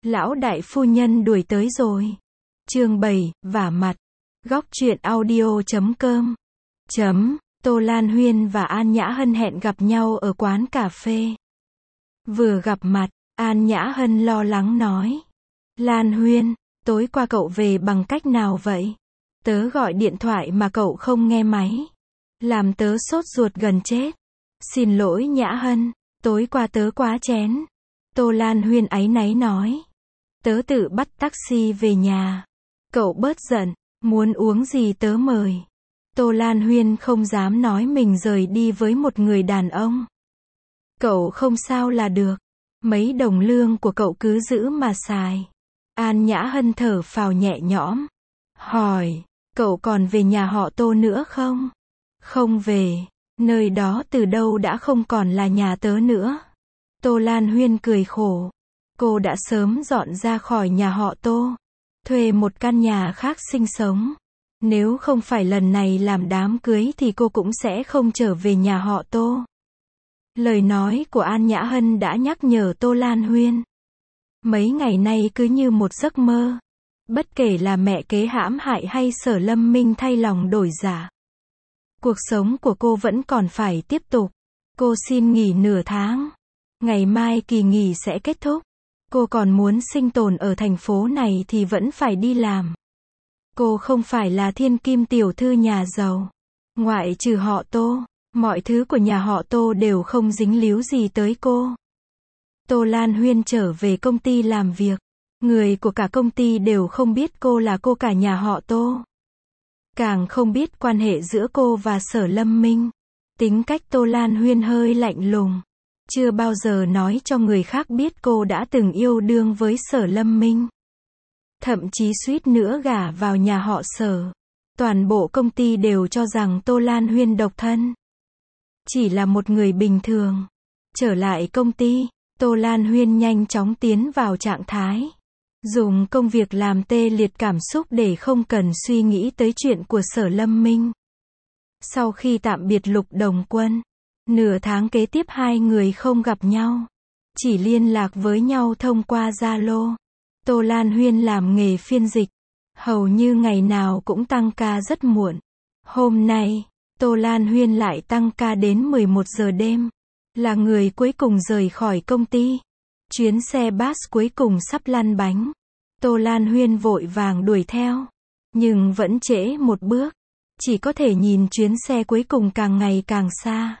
Lão đại phu nhân đuổi tới rồi. Chương 7, vả mặt. Góc truyện audio.com. Tô Lan Huyên và An Nhã Hân hẹn gặp nhau ở quán cà phê. Vừa gặp mặt, An Nhã Hân lo lắng nói. Lan Huyên, tối qua cậu về bằng cách nào vậy? Tớ gọi điện thoại mà cậu không nghe máy. Làm tớ sốt ruột gần chết. Xin lỗi Nhã Hân, tối qua tớ quá chén. Tô Lan Huyên áy náy nói. Tớ tự bắt taxi về nhà. Cậu bớt giận, muốn uống gì tớ mời. Tô Lan Huyên không dám nói mình rời đi với một người đàn ông. Cậu không sao là được. Mấy đồng lương của cậu cứ giữ mà xài. An Nhã Hân thở phào nhẹ nhõm. Hỏi, cậu còn về nhà họ Tô nữa không? Không về, nơi đó từ đâu đã không còn là nhà tớ nữa. Tô Lan Huyên cười khổ. Cô đã sớm dọn ra khỏi nhà họ Tô, thuê một căn nhà khác sinh sống. Nếu không phải lần này làm đám cưới thì cô cũng sẽ không trở về nhà họ Tô. Lời nói của An Nhã Hân đã nhắc nhở Tô Lan Huyên. Mấy ngày nay cứ như một giấc mơ. Bất kể là mẹ kế hãm hại hay Sở Lâm Minh thay lòng đổi dạ, cuộc sống của cô vẫn còn phải tiếp tục. Cô xin nghỉ nửa tháng. Ngày mai kỳ nghỉ sẽ kết thúc. Cô còn muốn sinh tồn ở thành phố này thì vẫn phải đi làm. Cô không phải là thiên kim tiểu thư nhà giàu. Ngoại trừ họ Tô, mọi thứ của nhà họ Tô đều không dính líu gì tới cô. Tô Lan Huyên trở về công ty làm việc. Người của cả công ty đều không biết cô là cô cả nhà họ Tô. Càng không biết quan hệ giữa cô và Sở Lâm Minh. Tính cách Tô Lan Huyên hơi lạnh lùng. Chưa bao giờ nói cho người khác biết cô đã từng yêu đương với Sở Lâm Minh. Thậm chí suýt nữa gả vào nhà họ Sở. Toàn bộ công ty đều cho rằng Tô Lan Huyên độc thân. Chỉ là một người bình thường. Trở lại công ty, Tô Lan Huyên nhanh chóng tiến vào trạng thái. Dùng công việc làm tê liệt cảm xúc để không cần suy nghĩ tới chuyện của Sở Lâm Minh. Sau khi tạm biệt Lục Đồng Quân, nửa tháng kế tiếp hai người không gặp nhau. Chỉ liên lạc với nhau thông qua Zalo. Tô Lan Huyên làm nghề phiên dịch. Hầu như ngày nào cũng tăng ca rất muộn. Hôm nay, Tô Lan Huyên lại tăng ca đến 11 giờ đêm. Là người cuối cùng rời khỏi công ty. Chuyến xe bus cuối cùng sắp lăn bánh. Tô Lan Huyên vội vàng đuổi theo. Nhưng vẫn trễ một bước. Chỉ có thể nhìn chuyến xe cuối cùng càng ngày càng xa.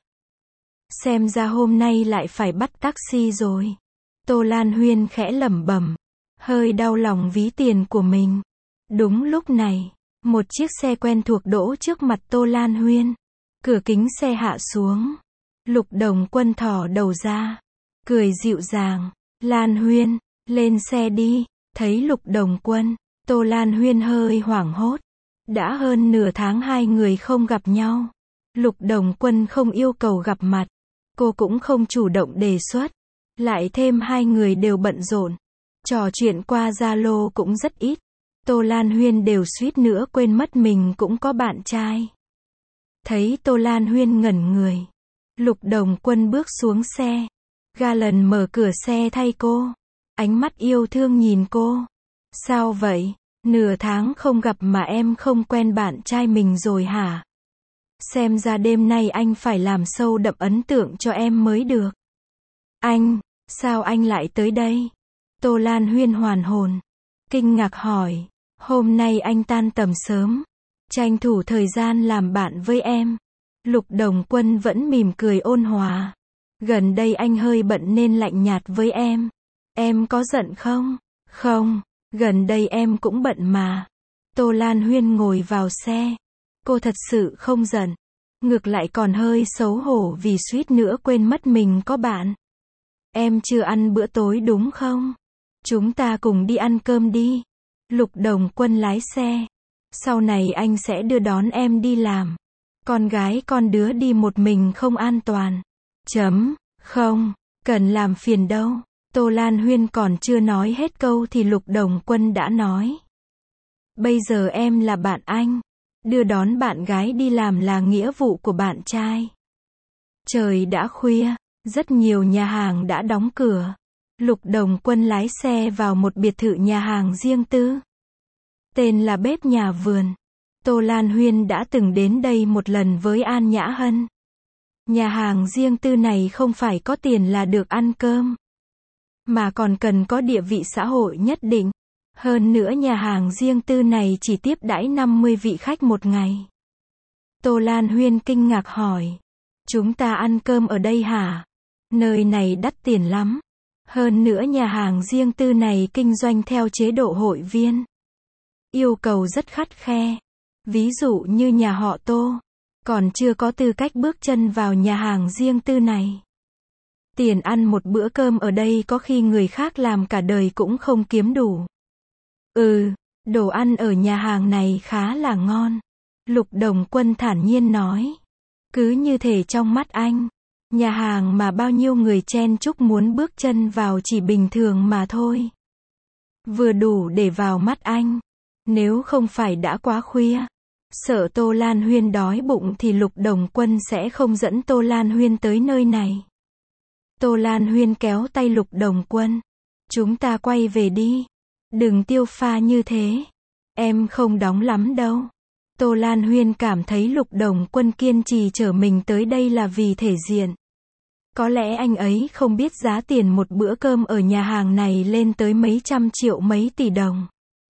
Xem ra hôm nay lại phải bắt taxi rồi. Tô Lan Huyên khẽ lẩm bẩm. Hơi đau lòng ví tiền của mình. Đúng lúc này, một chiếc xe quen thuộc đỗ trước mặt Tô Lan Huyên. Cửa kính xe hạ xuống. Lục Đồng Quân thò đầu ra. Cười dịu dàng. Lan Huyên, lên xe đi. Thấy Lục Đồng Quân, Tô Lan Huyên hơi hoảng hốt. Đã hơn nửa tháng hai người không gặp nhau. Lục Đồng Quân không yêu cầu gặp mặt. Cô cũng không chủ động đề xuất. Lại thêm hai người đều bận rộn. Trò chuyện qua Zalo cũng rất ít. Tô Lan Huyên đều suýt nữa quên mất mình cũng có bạn trai. Thấy Tô Lan Huyên ngẩn người. Lục Đồng Quân bước xuống xe. Ga lần mở cửa xe thay cô. Ánh mắt yêu thương nhìn cô. Sao vậy? Nửa tháng không gặp mà em không quen bạn trai mình rồi hả? Xem ra đêm nay anh phải làm sâu đậm ấn tượng cho em mới được. Anh, sao anh lại tới đây? Tô Lan Huyên hoàn hồn. Kinh ngạc hỏi. Hôm nay anh tan tầm sớm. Tranh thủ thời gian làm bạn với em. Lục Đồng Quân vẫn mỉm cười ôn hòa. Gần đây anh hơi bận nên lạnh nhạt với em. Em có giận không? Không, gần đây em cũng bận mà. Tô Lan Huyên ngồi vào xe. Cô thật sự không giận. Ngược lại còn hơi xấu hổ vì suýt nữa quên mất mình có bạn. Em chưa ăn bữa tối đúng không? Chúng ta cùng đi ăn cơm đi. Lục Đồng Quân lái xe. Sau này anh sẽ đưa đón em đi làm. Con gái con đứa đi một mình không an toàn. Không, cần làm phiền đâu. Tô Lan Huyên còn chưa nói hết câu thì Lục Đồng Quân đã nói. Bây giờ em là bạn anh. Đưa đón bạn gái đi làm là nghĩa vụ của bạn trai. Trời đã khuya, rất nhiều nhà hàng đã đóng cửa. Lục Đồng Quân lái xe vào một biệt thự nhà hàng riêng tư. Tên là Bếp Nhà Vườn. Tô Lan Huyên đã từng đến đây một lần với An Nhã Hân. Nhà hàng riêng tư này không phải có tiền là được ăn cơm, mà còn cần có địa vị xã hội nhất định. Hơn nữa nhà hàng riêng tư này chỉ tiếp đãi 50 vị khách một ngày. Tô Lan Huyên kinh ngạc hỏi. Chúng ta ăn cơm ở đây hả? Nơi này đắt tiền lắm. Hơn nữa nhà hàng riêng tư này kinh doanh theo chế độ hội viên. Yêu cầu rất khắt khe. Ví dụ như nhà họ Tô, còn chưa có tư cách bước chân vào nhà hàng riêng tư này. Tiền ăn một bữa cơm ở đây có khi người khác làm cả đời cũng không kiếm đủ. Đồ ăn ở nhà hàng này khá là ngon. Lục Đồng Quân thản nhiên nói. Cứ như thể trong mắt anh, nhà hàng mà bao nhiêu người chen chúc muốn bước chân vào chỉ bình thường mà thôi. Vừa đủ để vào mắt anh. Nếu không phải đã quá khuya, sợ Tô Lan Huyên đói bụng thì Lục Đồng Quân sẽ không dẫn Tô Lan Huyên tới nơi này. Tô Lan Huyên kéo tay Lục Đồng Quân. Chúng ta quay về đi. Đừng tiêu pha như thế. Em không đóng lắm đâu. Tô Lan Huyên cảm thấy Lục Đồng Quân kiên trì chở mình tới đây là vì thể diện. Có lẽ anh ấy không biết giá tiền một bữa cơm ở nhà hàng này lên tới mấy trăm triệu mấy tỷ đồng.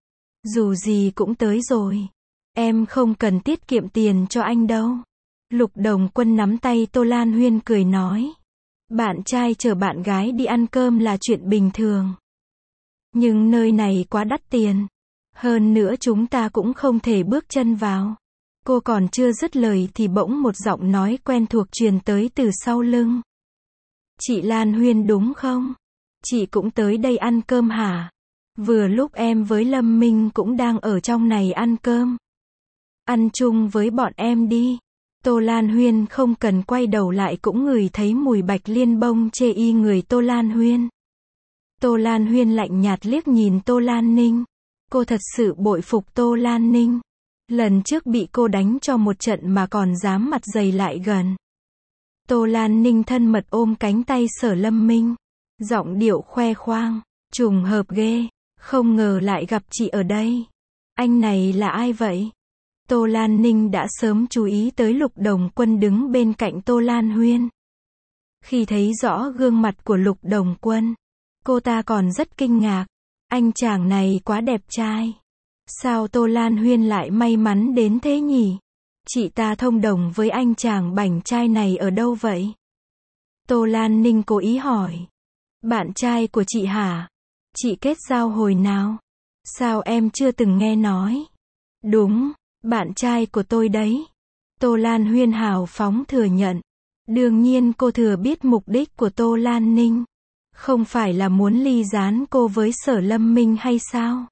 Dù gì cũng tới rồi. Em không cần tiết kiệm tiền cho anh đâu. Lục Đồng Quân nắm tay Tô Lan Huyên cười nói. Bạn trai chở bạn gái đi ăn cơm là chuyện bình thường. Nhưng nơi này quá đắt tiền. Hơn nữa chúng ta cũng không thể bước chân vào. Cô còn chưa dứt lời thì bỗng một giọng nói quen thuộc truyền tới từ sau lưng. Chị Lan Huyên đúng không? Chị cũng tới đây ăn cơm hả? Vừa lúc em với Lâm Minh cũng đang ở trong này ăn cơm. Ăn chung với bọn em đi. Tô Lan Huyên không cần quay đầu lại cũng ngửi thấy mùi bạch liên bông chê y người Tô Lan Huyên. Tô Lan Huyên lạnh nhạt liếc nhìn Tô Lan Ninh. Cô thật sự bội phục Tô Lan Ninh. Lần trước bị cô đánh cho một trận mà còn dám mặt dày lại gần. Tô Lan Ninh thân mật ôm cánh tay Sở Lâm Minh. Giọng điệu khoe khoang. Trùng hợp ghê. Không ngờ lại gặp chị ở đây. Anh này là ai vậy? Tô Lan Ninh đã sớm chú ý tới Lục Đồng Quân đứng bên cạnh Tô Lan Huyên. Khi thấy rõ gương mặt của Lục Đồng Quân, cô ta còn rất kinh ngạc. Anh chàng này quá đẹp trai. Sao Tô Lan Huyên lại may mắn đến thế nhỉ? Chị ta thông đồng với anh chàng bảnh trai này ở đâu vậy? Tô Lan Ninh cố ý hỏi. Bạn trai của chị hả? Chị kết giao hồi nào? Sao em chưa từng nghe nói? Đúng, bạn trai của tôi đấy. Tô Lan Huyên hào phóng thừa nhận. Đương nhiên cô thừa biết mục đích của Tô Lan Ninh. Không phải là muốn ly gián cô với Sở Lâm Minh hay sao?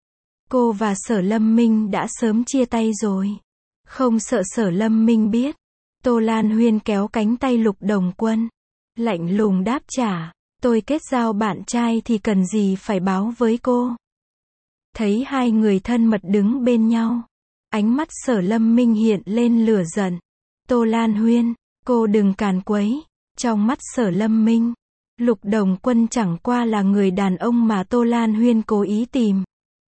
Cô và Sở Lâm Minh đã sớm chia tay rồi. Không sợ Sở Lâm Minh biết. Tô Lan Huyên kéo cánh tay Lục Đồng Quân. Lạnh lùng đáp trả. Tôi kết giao bạn trai thì cần gì phải báo với cô. Thấy hai người thân mật đứng bên nhau. Ánh mắt Sở Lâm Minh hiện lên lửa giận. Tô Lan Huyên, cô đừng càn quấy. Trong mắt Sở Lâm Minh, Lục Đồng Quân chẳng qua là người đàn ông mà Tô Lan Huyên cố ý tìm.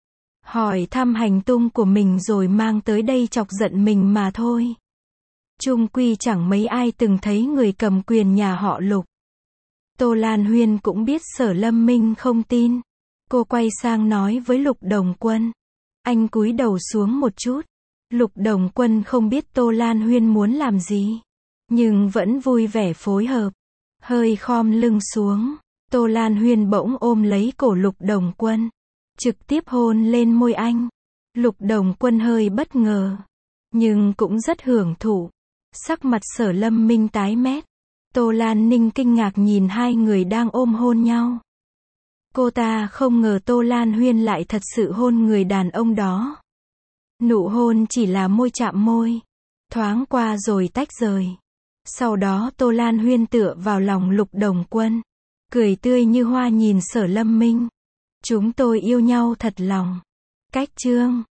Hỏi thăm hành tung của mình rồi mang tới đây chọc giận mình mà thôi. Chung quy chẳng mấy ai từng thấy người cầm quyền nhà họ Lục. Tô Lan Huyên cũng biết Sở Lâm Minh không tin. Cô quay sang nói với Lục Đồng Quân. Anh cúi đầu xuống một chút. Lục Đồng Quân không biết Tô Lan Huyên muốn làm gì, nhưng vẫn vui vẻ phối hợp. Hơi khom lưng xuống, Tô Lan Huyên bỗng ôm lấy cổ Lục Đồng Quân, trực tiếp hôn lên môi anh. Lục Đồng Quân hơi bất ngờ, nhưng cũng rất hưởng thụ. Sắc mặt Sở Lâm Minh tái mét. Tô Lan Ninh kinh ngạc nhìn hai người đang ôm hôn nhau. Cô ta không ngờ Tô Lan Huyên lại thật sự hôn người đàn ông đó. Nụ hôn chỉ là môi chạm môi, thoáng qua rồi tách rời. Sau đó Tô Lan Huyên tựa vào lòng Lục Đồng Quân, cười tươi như hoa nhìn Sở Lâm Minh. Chúng tôi yêu nhau thật lòng. Cách chương